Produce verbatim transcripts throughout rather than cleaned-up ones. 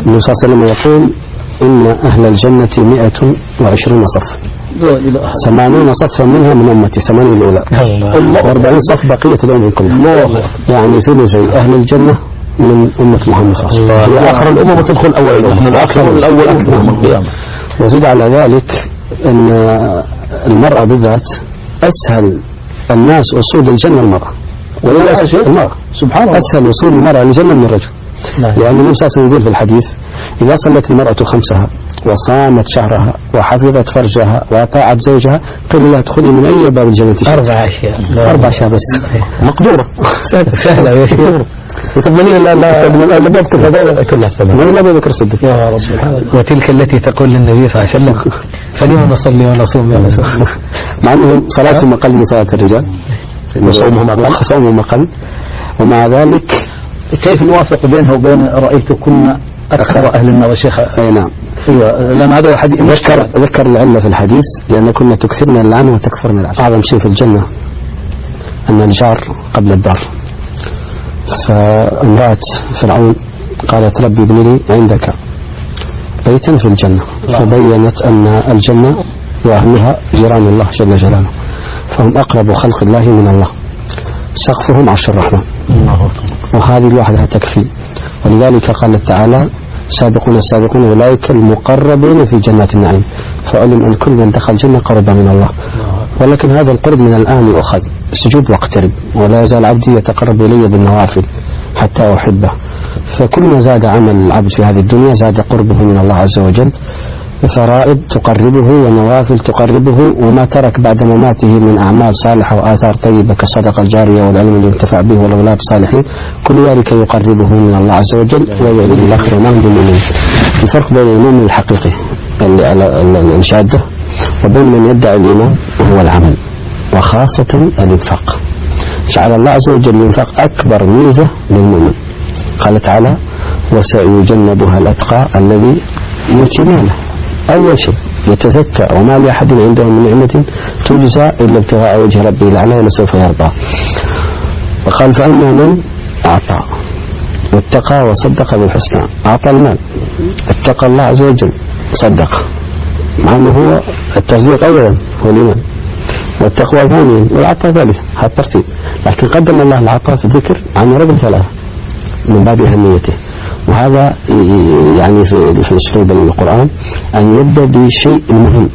النبي صلى الله عليه وسلم يقول إن أهل الجنة مئة وعشرون صف، ثمانين صفا منها من أمتي، ثمانين الأولى، وأربعين صف بقية الأمم كلها، يعني ثلثي أهل الجنة من أمة محمد صلى الله عليه وسلم. آخر الأمم تدخل أول الأمم، الأكثر الأول أكثر يوم القيامة. وزيد على ذلك أن المرأة بالذات أسهل الناس وصول الجنة المرأة، ولا أسهل المرأة سبحان الله، أسهل وصول المرأة للجنة من الرجل. لأن النبي صلى الله عليه وسلم يقول في الحديث: إذا صلت المرأة خمسها وصامت شهرها وحفظت فرجها وأطاعت زوجها قيل لها ادخلي من أي باب الجنة. أربع أشياء، أربع أشياء بس مقدورة سهلة يا شيخ. وتبني لا لا لا باب كلها كلها ثمانية لا باب كرسدك يا رب سبحان الله. وتلك التي تقول للنبي صلى الله عليه وسلم: فلما نصلي ونصوم يا رسول الله. مع أنه صلاتهم أقل من صلاة الرجال وصومهم أقل صومهم أقل، ومع ذلك كيف نوافق بينها وبين رأيت كنا أكثر أهل النار شيخ؟ أي نعم. أيوة، لأن هذا الحديث ذكر ذكر العلة في الحديث: لأن كنا تكثرنا اللعن وتكفرنا العشر. أعظم شيء في الجنة أن الجار قبل الدار. فامرأة فرعون قالت: ربي ابن لي عندك بيتا في الجنة، فبينت أن الجنة وأهلها جيران الله جل جلاله، فهم أقرب خلق الله من الله، سقفهم عرش الرحمن، وهذه لوحدها تكفي. ولذلك قال تعالى: سابقون السابقون أولئك المقربون في جنات النعيم، فعلم أن كل من دخل الجنة قرب من الله. ولكن هذا القرب من الآن يؤخذ سجود واقترب، ولا يزال عبدي يتقرب إلي بالنوافل حتى أحبه. فكل ما زاد عمل العبد في هذه الدنيا زاد قربه من الله عز وجل، فرائض تقربه ونوافل تقربه، وما ترك بعد مماته من أعمال صالحة وآثار طيبة كالصدقة الجارية والعلم اللي ينتفع به والأولاد الصالحين، كل ذلك يقربه من الله عز وجل ويعلم الآخر ما بالمؤمن. الفرق بين المؤمن الحقيقي اللي على الشهادة وبين من يدعي الإيمان هو العمل، وخاصة الإنفاق. جعل الله عز وجل الإنفاق أكبر ميزة للمؤمن. قال تعالى: وسيجنبها الأتقى الذي يؤتي ماله. أول شيء يتزكى، وما لأحد عنده من نعمة تجزى إلا ابتغاء وجه ربه الأعلى ولسوف يرضى. وقال: فأما من أعطى واتقى وصدق بالحسنى. أعطى المال، اتقى الله عز وجل، صدق، مع أنه هو التصديق أولا هو الإيمان، والتقوى ثانيا، والعطاء ثالثا، هذا الترتيب. لكن قدم الله العطاء في الذكر عن رقم ثلاثة من باب أهميته. وهذا يعني في في أسلوب القرآن أن يبدأ بشيء مهم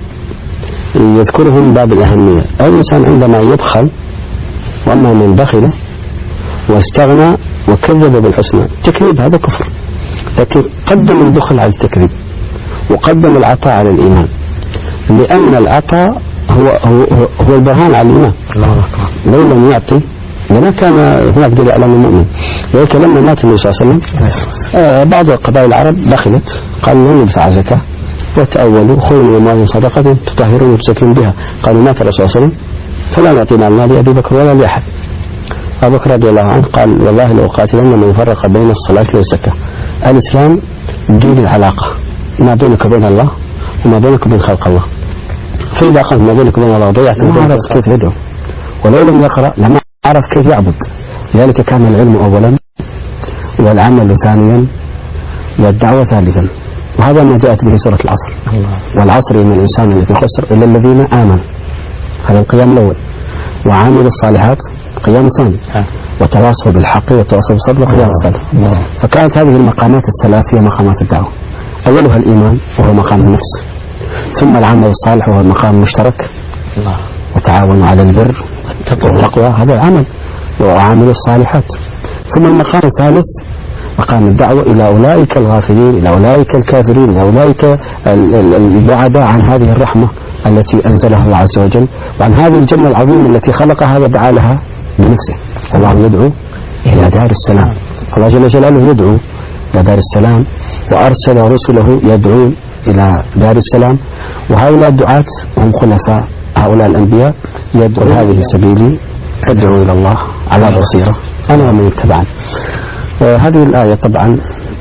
يذكره من باب الأهمية. الإنسان عندما يبخل: وأما من بخل واستغنى وكذب بالحسنى. التكذيب هذا كفر، لكن قدم البخل على التكذيب وقدم العطاء على الإيمان، لأن العطاء هو هو هو البرهان على الإيمان. لو لم يعطي لما كان هناك دليل على المؤمن. ولذلك لما مات النبي صلى الله عليه وسلم آه بعض قبائل العرب بخلت، قالوا: لن ندفع زكاة، وتأولوا: خذوا من أموالهم صدقة تطهرون وتزكون بها. قالوا: مات الرسول صلى الله عليه وسلم فلا نعطي مالنا لأبي بكر ولا لأحد. أبو بكر رضي الله عنه قال: والله لو قاتلن من فرق بين الصلاة والزكاة. الإسلام دين العلاقة ما بينك وبين الله وما بينك وبين خلق الله. فإذا قلت ما بينك وبين الله ضيعت ما عرف كيف يدعو، ولو لم يقرأ لما عرف كيف يعبد. لذلك كان العلم أولا، والعمل ثانيا، والدعوة ثالثا. وهذا ما جاءت به سورة العصر. والعصر إن الإنسان الذي خسر إلا الذين آمنوا، هذا القيام الأول، وعاملوا الصالحات قيام ثاني، وتواصوا بالحق وتواصوا بالصبر قيام ثالث. فكانت هذه المقامات الثلاث هي مقامات الدعوة. أولها الإيمان وهو مقام النفس، ثم العمل الصالح وهو المقام المشترك، وتعاونوا على البر والتقوى، هذا العمل، وعاملوا الصالحات. ثم المقام الثالث مقام الدعوة إلى أولئك الغافلين، إلى أولئك الكافرين، إلى أولئك البعداء عن هذه الرحمة التي أنزلها الله عز وجل، وعن هذه الجنة العظيمة التي خلقها ودعا لها بنفسه. الله يدعو إلى دار السلام، الله جل جلاله يدعو إلى دار السلام، وأرسل رسله يدعون إلى دار السلام. وهؤلاء الدعاة هم خلفاء هؤلاء الأنبياء، يدعو هذه سبيلي أدعو إلى الله على بصيرة أنا ومن اتبعني. هذه الآية طبعا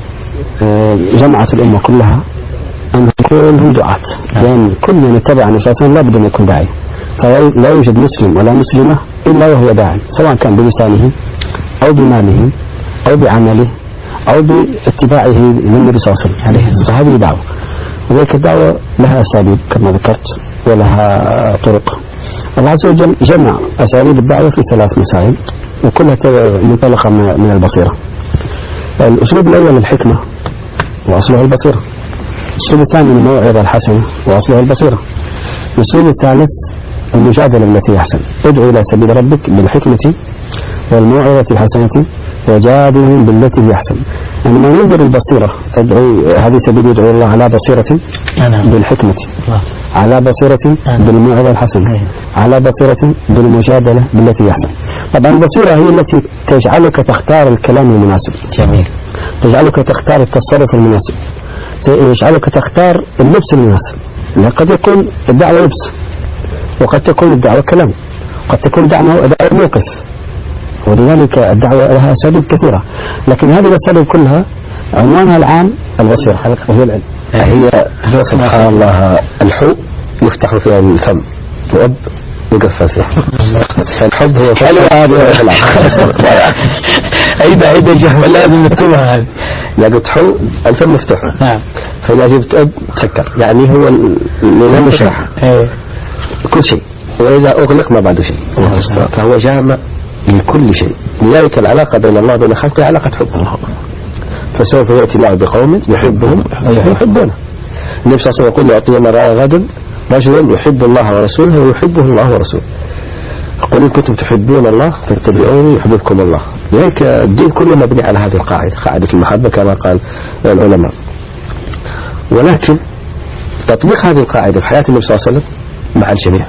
جمعت الأمة كلها أن كلهم دعاة، لأن كل من اتبع النبي صلى الله عليه وسلم لابد أن يكون داعي، فلا يوجد مسلم ولا مسلمة إلا وهو داعي، سواء كان بلسانه أو بماله أو بعمله أو باتباعه للنبي صلى الله عليه وسلم. فهذه دعوة، وذلك الدعوة لها أساليب كما ذكرت ولها طرق. الله عز وجل جمع أساليب الدعوة في ثلاث مسائل وكلها منطلقة من البصيرة. الأسلوب الأول الحكمة وأصلها البصيرة. الأسلوب الثاني الموعظة الحسنة وأصلها البصيرة. الأسلوب الثالث المجادلة التي أحسن. ادعو إلى سبيل ربك بالحكمة والموعظة الحسنة وجادلهم بالتي هي أحسن. يعني من ينظر البصيرة ادعو، هذه سبيل يدعو الله على بصيرة بالحكمة، على بصيرة بالموعظة الحسنة، على بصيرة بالمجادلة بالتي هي أحسن. طبعا البصيرة هي التي تجعلك تختار الكلام المناسب، جميل، تجعلك تختار التصرف المناسب، تجعلك تختار اللبس المناسب. قد يكون الدعوة لبس، وقد تكون الدعوة كلام، قد تكون دعوة موقف، ولذلك الدعوة لها أساليب كثيرة، لكن هذه الأساليب كلها عنوانها العام البصيرة وهي العلم. هي سبحان الله الحب يفتح فيها الفم وأب يقفل فيه. فالحب هو حلو هذا عيدة عيدة جهة لازم نكتبها هذه. لا قلت حب الفم مفتوح. نعم. فإذا جبت أب سكر، يعني هو اللي يشرح كل شيء، وإذا أغلق ما بعده شيء، فهو جامع لكل شيء. لذلك العلاقة بين الله وبين خلقه علاقة حب. فسوف يأتي الله بقوم يحبهم ويحبونه. النبي صلى الله عليه وسلم يقول لأعطي من رأى غدا رجل يحب الله ورسوله ويحبه الله ورسوله. قل إن كنتم تحبون الله فاتبعوني يحببكم الله. لذلك الدين كله مبني على هذه القاعدة، قاعدة المحبة كما قال العلماء. ولكن تطبيق هذه القاعدة في حياة النبي صلى الله عليه وسلم مع الجميع،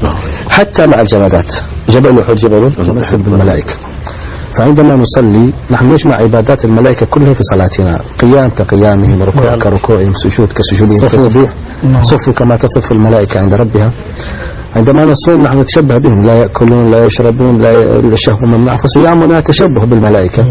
حتى مع الجمادات. جبل أحد جبل يحب الملائكة. فعندما نصلي نحن نجمع عبادات الملائكة كلها في صلاتنا، قيام كقيامهم، ركوع كركوعهم، سجود كسجودهم، تسبيح صف كما تصف الملائكة عند ربها. عندما نصوم نحن نتشبه بهم، لا يأكلون لا يشربون لا الشهوة ممنوع، فصيامنا تشبه بالملائكة.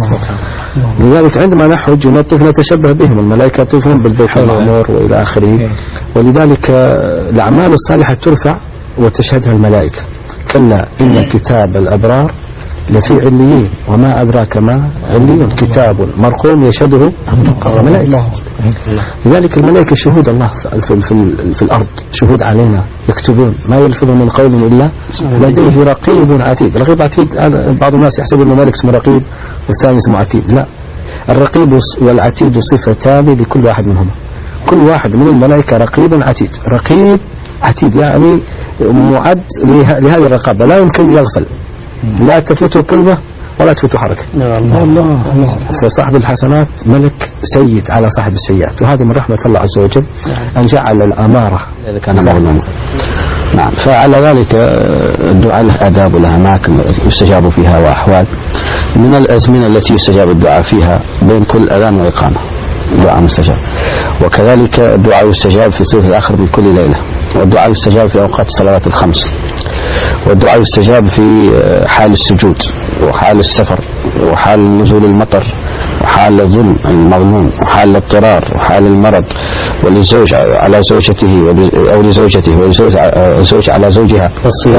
لذلك عندما نحج ونطوف نتشبه بهم، الملائكة يطوفون بالبيت المعمور وإلى آخره. ولذلك الأعمال الصالحة ترفع وتشهدها الملائكة. كلا إن كتاب الأبرار لفي عليين وما أدراك ما عليون كتاب مرقوم يشهده الملائكة. لذلك الملائكة شهود الله في, في, في الأرض، شهود علينا، يكتبون ما يلفظ من قول إلا لديه رقيب عتيد. رقيب عتيد بعض الناس يحسب أنه ملك اسمه رقيب والثاني اسمه عتيد، لا، الرقيب والعتيد صفتان لكل واحد منهما. كل واحد من الملائكة رقيب عتيد. رقيب عتيد يعني معد لهذه الرقابة، لا يمكن يغفل، لا تفوته كلمة ولا تفوته حركة. الله. فصاحب الحسنات ملك سيد على صاحب السيئات، وهذه من رحمة الله عز وجل أن جعل الأمارة إذا كان مظلوما. نعم. فعلى ذلك الدعاء له آداب وله أماكن يستجاب فيها وأحوال. من الأزمنة التي يستجاب الدعاء فيها بين كل أذان وإقامة دعاء مستجاب، وكذلك الدعاء يستجاب في الثلث الآخر من كل ليلة، والدعاء يستجاب في أوقات الصلوات الخمس، والدعاء يستجاب في حال السجود وحال السفر وحال نزول المطر وحال الظلم المظلوم وحال الاضطرار وحال المرض، وللزوج على زوجته أو لزوجته والزوج على زوجها،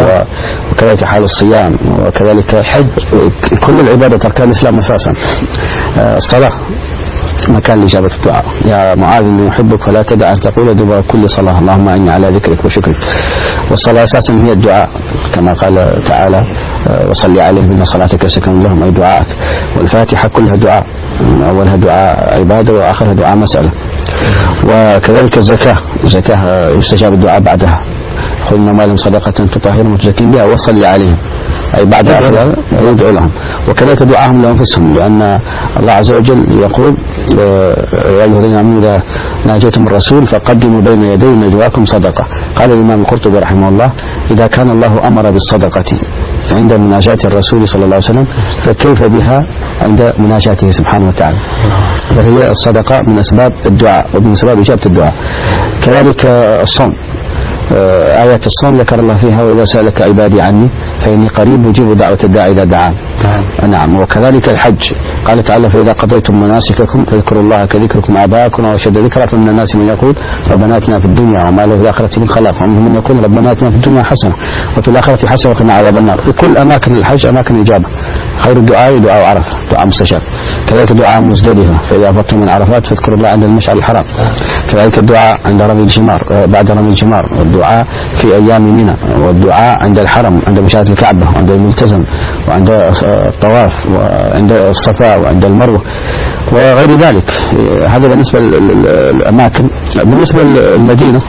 وكذلك حال الصيام، وكذلك الحج. كل العبادة أركان الإسلام أساسا. الصلاة مكان لإجابة الدعاء. يا معاذ إني أحبك فلا تدع أن تقول دبر كل صلاة اللهم إني على ذكرك وشكرك. والصلاة أساسا هي الدعاء كما قال تعالى وصلي عليهم إن صلاتك سكن لهم، أي دعاءك. والفاتحة كلها دعاء، أولها دعاء عبادة وآخرها دعاء مسألة. وكذلك الزكاة، الزكاة يستجاب الدعاء بعدها، خذ من أموالهم صدقة تطهرهم وتزكيهم بها وصلي عليهم، أي بعد هذا يدعو لهم. وكذلك دعاهم لأنفسهم، لأن الله عز وجل يقول يا أيها الذين آمنوا إذا ناجيتم الرسول فقدموا بين يدي نجواكم صدقة. قال الإمام القرطبي رحمه الله إذا كان الله أمر بالصدقة عند مناجاة الرسول صلى الله عليه وسلم فكيف بها عند مناجاته سبحانه وتعالى. فهي الصدقة من أسباب الدعاء ومن أسباب إجابة الدعاء. كذلك الصوم، آيات الصوم ذكر الله فيها وإذا سألك عبادي عني فإني قريب أجيب دعوة الداعي إذا دعان. نعم. وكذلك الحج قال تعالى فإذا قضيتم مناسككم فاذكروا الله كذكركم آباءكم وأشد ذكرا فمن الناس من يقول ربنا آتنا في الدنيا وما له في الآخرة من خلاق ومنهم من يقول ربنا آتنا في الدنيا حسنة وفي الآخرة حسنة وقنا عذاب النار. في كل أماكن الحج أماكن إجابة. خير الدعاء دعاء عرفة دعاء مستجاب. كذلك دعاء مزدلفة فإذا أفضتم من عرفات فاذكروا الله عند المشعر الحرام. كذلك الدعاء عند رمي الجمار بعد رمي الجمار والدعاء في أيام منى والدعاء عند الحرم عند مشاهدة الكعبة وعند الملتزم وعند الطواف وعند الصفا وعند المروة وغير ذلك. هذا بالنسبة للأماكن. بالنسبة للمدينة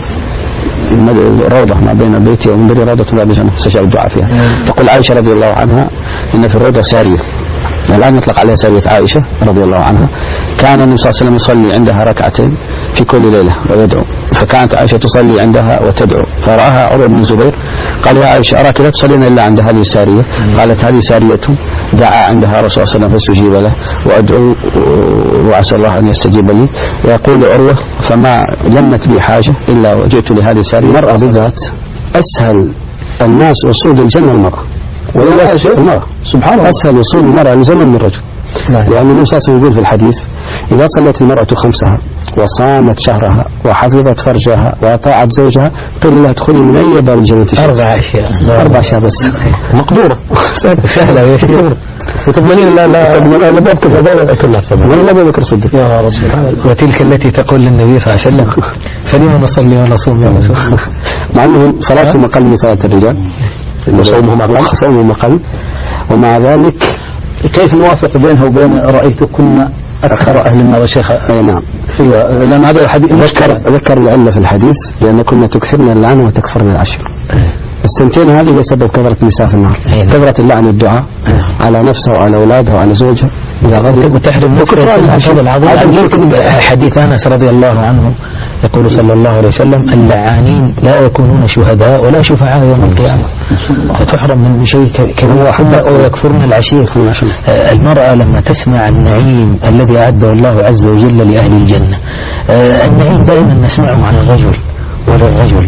روضة ما بين بيتي ومنبري روضة الله بجنة استجاب الدعاء فيها. تقول عائشة رضي الله عنها إن في الروضة سارية الآن يطلق عليها سارية عائشة رضي الله عنها. كان النبي صلى الله عليه وسلم يصلي عندها ركعتين في كل ليلة ويدعو فكانت عائشة تصلي عندها وتدعو فرآها عروة بن الزبير قال يا عائشة أراك لا تصلين إلا عند هذه السارية. قالت هذه سارية دعا عندها رسول الله صلى الله عليه وسلم فاستجيب له وأدعو وعسى الله أن يستجيب لي. ويقول عروة فما لمت بي حاجة إلا وجئت لهذه السارية. المرأة بالذات أسهل الناس وصول الجنة المرأة ولا المرأة سبحان الله أسهل وصول المرأة لزمن من الرجل. لأن النبي صلى الله عليه وسلم يقول في الحديث إذا صلت المرأة خمسها وصامت شهرها وحفظت فرجها وأطاعت زوجها قيل لها ادخلي من أي باب الجنة شئت. أربع أشياء أربع أشياء بس مقدورة سهلة يا شيخ وتضمنين لا لا لا بذكر هذا كلها ولا لا بذكر صدق يا رب. وتلك التي تقول للنبي صلى الله عليه وسلم فلما نصلي ونصوم يا رسول الله مع أنهم صلاتهم أقل من صلاة الرجال وصومهم أقل صومهم أقل ومع ذلك كيف نوافق بينها وبين رأيتكن أكثر أهل النار شيخ؟ أي نعم. أيوة لأن هذا الحديث ذكر ذكر العلة في الحديث لأن كنا تكثرن اللعن وتكفرن العشر. السنتين هذه بسبب كثرة النساء في النار. كثرة اللعن والدعاء على نفسها وعلى أولادها وعلى زوجها إذا غضب وتحرم نفسها العشر العظيم. حديث أنس رضي الله عنه يقول صلى الله عليه وسلم اللعانين لا يكونون شهداء ولا شفعاء يوم القيامة. فتحرم من شيء كبير حتى ويكفرن العشير. المرأة لما تسمع النعيم الذي أعده الله عز وجل لأهل الجنة النعيم دائما نسمعه عن الرجل وللرجل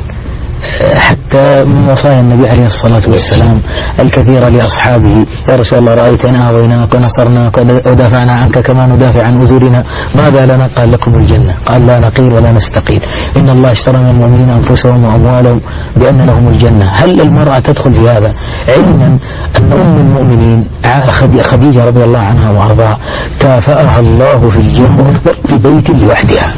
حتى من وصايا النبي عليه الصلاة والسلام الكثير لأصحابه يا رسول الله رأيتنا ويناك ونصرناك ودافعنا عنك كما ندافع عن أزورنا ماذا لنا؟ قال لكم الجنة. قال لا نقيل ولا نستقيل إن الله اشترى من المؤمنين أنفسهم وأموالهم بأن لهم الجنة. هل المرأة تدخل في هذا علما أن أم المؤمنين خديجة رضي الله عنها وأرضاها كافأها الله في الجنة في بيت لوحدها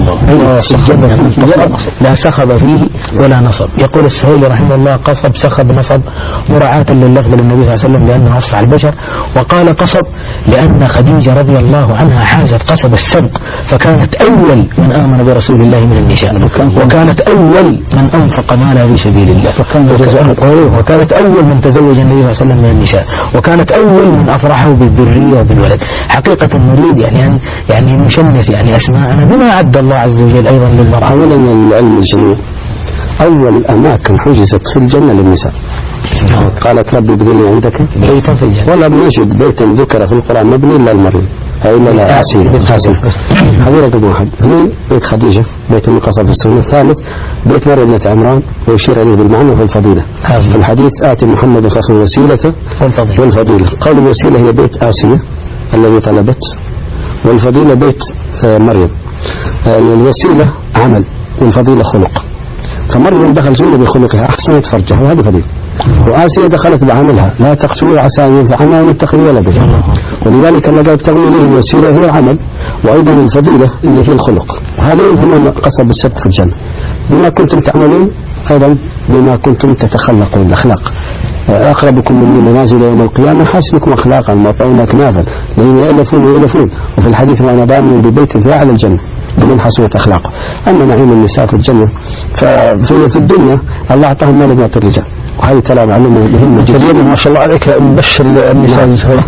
لا سخب فيه ولا نصب. يقول السهيلي رحمه الله قصب سخب نصب مراعاة لللفظ للنبي صلى الله عليه وسلم لأنه أفصح البشر. وقال قصب لأن خديجة رضي الله عنها حازت قصب السبق فكانت أول من آمن برسول الله من النساء وكانت أول من أنفق مالها في سبيل الله وكانت أول من تزوج النبي صلى الله عليه وسلم من النساء وكانت أول من أفرحه بالذرية وبالولد. حقيقة نريد يعني يعني نشنف يعني أسماءنا بما أعد الله عز وجل أيضا للمرأة. أولا العلم الجميل أول أماكن حجزت في الجنة للنساء. قالت ربي ابن لي عندك بيتا في الجنة ولا نجد بيتا ذكر في القرآن مبني إلا المريم إلا لا آسية آسية. هذا رقم واحد. اثنين بيت خديجة بيت المقصد في السنة. الثالث بيت مريم بنت عمران ويشير إليه بالمعنى وفي الفضيلة. في الحديث آتي محمد صلى الله عليه وسلم وسيلته والفضيلة. قول الوسيلة هي بيت آسية الذي طلبت والفضيلة بيت مريم. الوسيلة عمل والفضيلة خلق. فمريم دخل الجنة بخلقها أحسنت فرجها وهذه فضيلة. وآسيا دخلت بعملها لا تقتلوا عسى أن ينفعنا ونتخذ ولدا. ولذلك الله تغني له الوسيلة هي العمل وأيضا الفضيلة اللي هي الخلق. وهذين هم قصب السبق في الجنة بما كنتم تعملون أيضا بما كنتم تتخلقون الأخلاق. أقربكم مني منازل يوم القيامة حاسنكم أخلاقا مطعون أكنافا لأن يألفون ويألفون. وفي الحديث وأنا ضامن ببيت في أعلى الجنة بمن حسنت أخلاقه. أما نعيم النساء في الجنة ففي الدنيا الله أعطاهم ما لم يعطي الرجال وهذه ترى معلومة مهمة جدا. ما شاء الله عليك مبشر النساء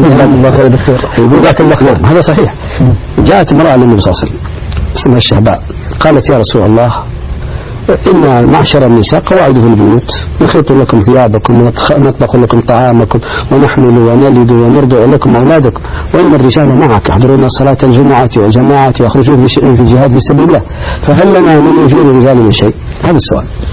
نعم. هذا صحيح. جاءت امرأة للنبي صلى الله عليه وسلم اسمها الشهباء قالت يا رسول الله إن معشر النساء قواعد في البيوت نخيط لكم ثيابكم ونطبخ لكم طعامكم ونحمل ونلد ونرضع لكم أولادكم وإن الرجال معك يحضرون صلاة الجمعة والجماعة ويخرجون في الجهاد في سبيل الله فهل لنا من أجور الرجال من شيء؟ هذا السؤال.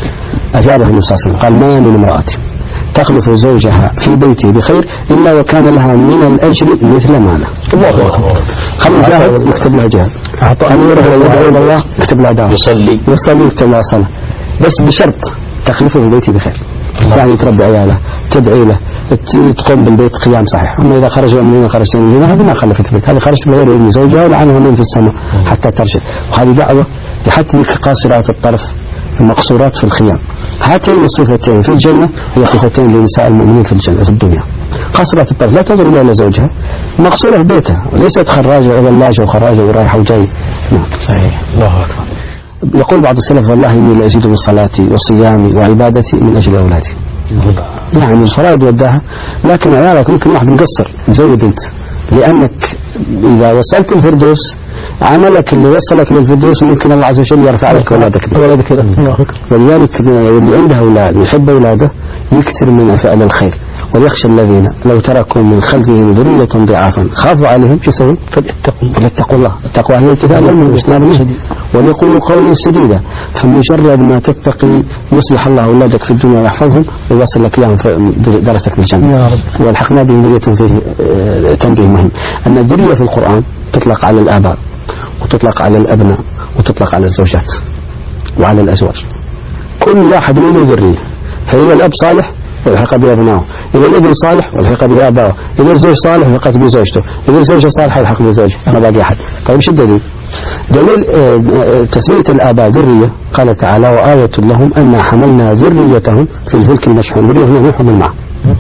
أجابه النبي صلى الله عليه وسلم قال ما من امرأة تخلف زوجها في بيته بخير إلا وكان لها من الأجر مثل ما له. الله أكبر. خلوا جاهد يكتب لها جهاد، خلوا يدعو إلى الله يكتب لها دعوة، يصلي يصلي يكتب لها صلاة، بس بشرط تخلفه في بيته بخير. يعني تربي عياله، تدعي له، تقوم بالبيت قيام صحيح. أما إذا خرج من هنا خرجت من هنا هذه ما خلفت البيت، هذه خرجت بغير إذن زوجها ولعنها من في السماء حتى ترجع. وهذه دعوة حتى ذيك قاصرات الطرف المقصورات في الخيام. هاتين الصفتين في الجنة هي صفتين لنساء المؤمنين في الجنة في الدنيا. قاصرات الطرف لا تنظر إلى زوجها، مقصورة في بيتها، وليست خراجة ولاجة وخراجة ورايحة وجاي. نعم صحيح. الله أكبر. يقول بعض السلف والله إني لأزيد بالصلاة وصيامي وعبادتي من أجل أولادي. يعني الفرائض وداها، لكن عيالك ممكن واحد مقصر تزود أنت، لأنك إذا وصلت الفردوس عملك اللي وصلك للفردوس ممكن الله عز وجل يرفع لك أولادك أولادك ولذلك اللي عنده أولاد ويحب أولاده يكثر من فعل الخير. ويخشى الذين لو تركوا من خلفهم ذرية ضعافا خافوا عليهم شو يسوون؟ فليتقوا الله. التقوى هي الامتثال للأمر واجتناب النهي، وليقولوا قولا سديدا. فمجرد ما تتقي يصلح الله أولادك في الدنيا ويحفظهم ويوصل لك إياهم درستك في الجنة. والحقنا بذرية فيه تنبيه مهم أن الذرية في القرآن تطلق على الآباء وتطلق على الأبناء وتطلق على الزوجات وعلى الأزواج. كل واحد منهم ذرية، فإذا الأب صالح والحق بأبنائه، إذا الابن صالح والحق بآبائه، إذا الزوج صالح والحق بزوجته، إذا الزوجة صالحة والحق بزوجه، ما باقي أحد. طيب شو الدليل؟ دليل تسمية الآباء ذرية قال تعالى وآية لهم أن حملنا ذريتهم في الفلك المشحون. ذرية هنا نوح بالماء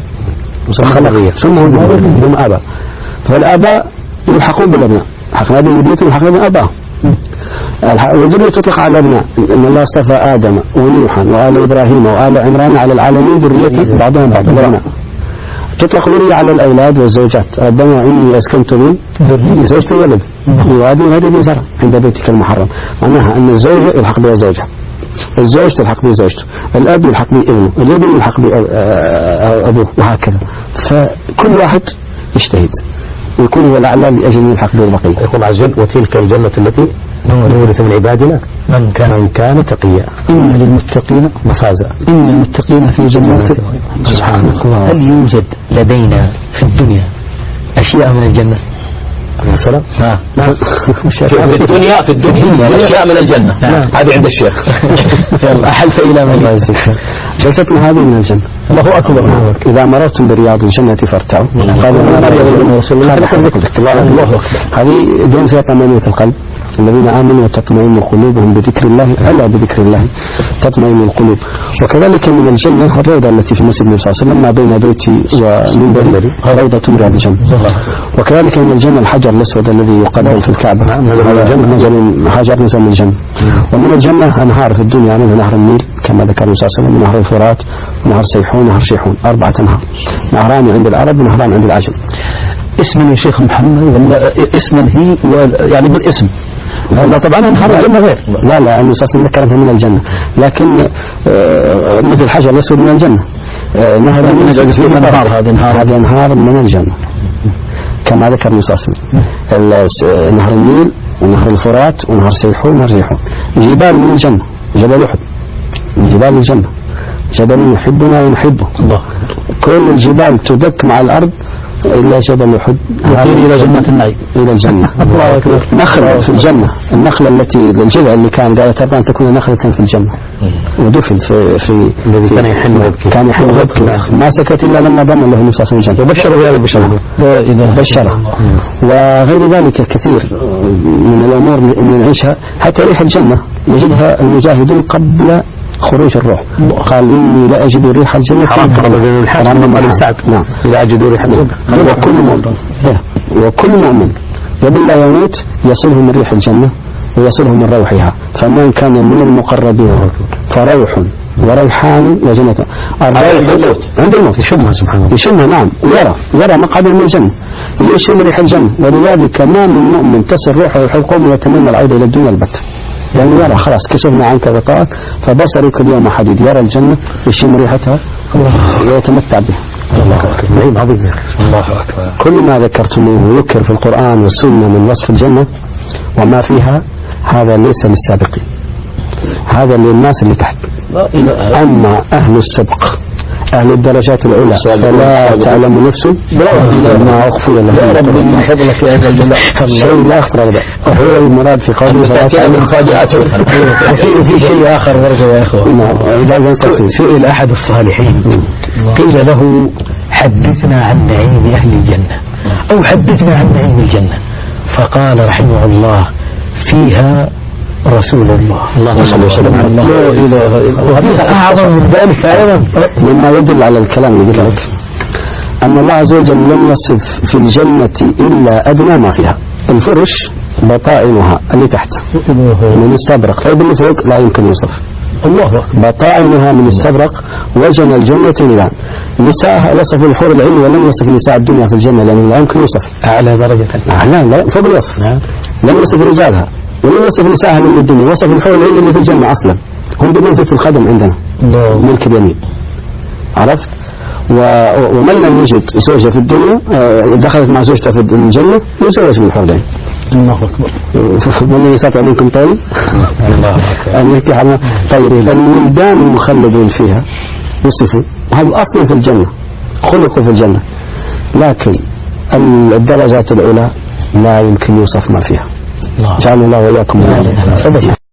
ثم هم آباء، فالآباء يلحقون بالأبناء، حقنا بذريتهم يلحقون بآبائهم. والذرية تطلق على الأبناء، إن الله اصطفى آدم ونوحا وآل إبراهيم وآل عمران على العالمين ذرية بعضهم بعض الأبناء. تطلق ذرية على الأولاد والزوجات، ربما إني أسكنت من زوجتي ولد بواد غير ذي زرع عند بيتك المحرم. معناها أن الزوجة يلحق بها زوجها، الزوج تلحق به زوجته، الأب يلحق به ابنه، الابن يلحق به أبوه، وهكذا. فكل واحد يجتهد ويكون هو الأعلى لأجل أن يلحق به البقية. يقول عز وجل وتلك الجنة التي نورث من عبادنا من كان من كان تقيا إن للمتقين مفازا إن المتقين في جنات. سبحان الله. هل يوجد لدينا في الدنيا أشياء من الجنة؟ يا سلام. ها. في الدنيا في الدنيا أشياء من الجنة. هذه عند الشيخ. يلا أحلف إلى من يعزك. جلستنا هذه من الجنة. الله أكبر. إذا مررتم برياض الجنة فارتعوا. قالوا الله. هذه دين فيها طمأنينة القلب. الذين آمنوا وتطمئن قلوبهم بذكر الله ألا بذكر الله تطمئن القلوب. وكذلك من الجنة الروضة التي في مسجد النبي صلى الله عليه وسلم ما بين بيتي ومنبري روضة من رياض الجنة. وكذلك من الجنة الحجر الأسود الذي يقبل في الكعبة نزل حجر نزل من الجنة. ومن الجنة أنهار في الدنيا منها نهر النيل كما ذكر النبي صلى الله عليه وسلم، نهر الفرات ونهر سيحون ونهر شيحون، أربعة أنهار، نهران عند العرب ونهران عند العجم. اسم يا شيخ محمد اسما هي يعني بالاسم لا طبعا انهار الجنة غير. لا لا النبي صلى الله عليه وسلم ذكرها من الجنة، لكن آه مثل الحجر الأسود من الجنة. آه نهر هذه أنهار من الجنة كما ذكر النبي صلى الله عليه وسلم. نهر النيل ونهر الفرات ونهر سيحون ونهر ريحون. جبال من الجنة، جبل أحد من جبال الجنة، جبل يحبنا ونحبه. الله. كل الجبال تدك مع الأرض إلا جبل أحد يطير إلى جنة النعيم إلى الجنة. نخلة في الجنة، النخلة التي الجذع اللي كان قال ترضى أن تكون نخلة في الجنة ودفن في في الذي كان يحل ويبكي كان يحل ويبكي ما سكت إلا لما ضمن له النبي صلى الله عليه وسلم وبشر بهذا البشر بشره. وغير ذلك كثير من الأمور اللي نعيشها. حتى ريح الجنة يجدها المجاهدون قبل خروج الروح. قال إني لا أجد ريح الجنة حرام قبل الحرام قال سعد. نعم لا أجد ريح الجنة. وكل مؤمن وكل مؤمن قبل لا يموت يصله من ريح الجنة ويصله من روحها. فمن كان من المقربين فروح وريحان وجنة. الروح عند الموت يشمها سبحان الله يشمها. نعم يرى يرى مقعده من الجنة يشم ريح الجنة. ولذلك ما من مؤمن تصل روحه ويحلقون ويتمنى العودة إلى الدنيا البتة، لأنه يعني يرى خلاص كشفنا عنك غطاءك فبصرك اليوم حديد. يرى الجنة يشم ريحتها ويتمتع بها. الله أكبر. نعيم عظيم يا أخي. الله أكبر. كل ما ذكرتموه يذكر في القرآن والسنة من وصف الجنة وما فيها هذا ليس للسابقين، هذا للناس اللي تحت. أما أهل السبق أهل الدرجات العلى فلا تعلم نفس ما أخفي لهم يا رب من فضلك يا هذا الجنة شيء لا أخطر به هو المراد في قوله فلا تعلم في شيء آخر برضه يا إخوة. سئل أحد الصالحين قيل له حدثنا عن نعيم أهل الجنة أو حدثنا عن نعيم الجنة، فقال رحمه الله فيها رسول الله اللهم صل وسلم على الله لا اله الا الله. وهذا اعظم من ذلك ايضا مما يدل على الكلام اللي قلت لك ان الله عز وجل لم يصف في الجنه الا ادنى ما فيها. الفرش بطائنها اللي تحت من استبرق، طيب اللي فوق لا يمكن يوصف. الله اكبر. بطائنها من استبرق وجن الجنتين الان. نساء وصف الحور العين ولم يصف نساء الدنيا في الجنه لانه لا يمكن يوصف. اعلى درجه اعلى لا فوق الوصف. نعم. لم يصف رجالها ولم يصف نساءها من الدنيا، وصف الحور العين اللي في الجنة أصلا هم بمنزلة الخدم عندنا ملك اليمين. عرفت؟ ومن لم يجد زوجة في الدنيا دخلت مع زوجته في الجنة يزوج من الحور العين. الله أكبر. من يستطيع منكم طيب؟ الله أكبر. طيب الولدان المخلدون فيها وصفوا هم أصلا في الجنة خلقوا في الجنة، لكن الدرجات العلى لا يمكن يوصف ما فيها. جعل الله وإياكم.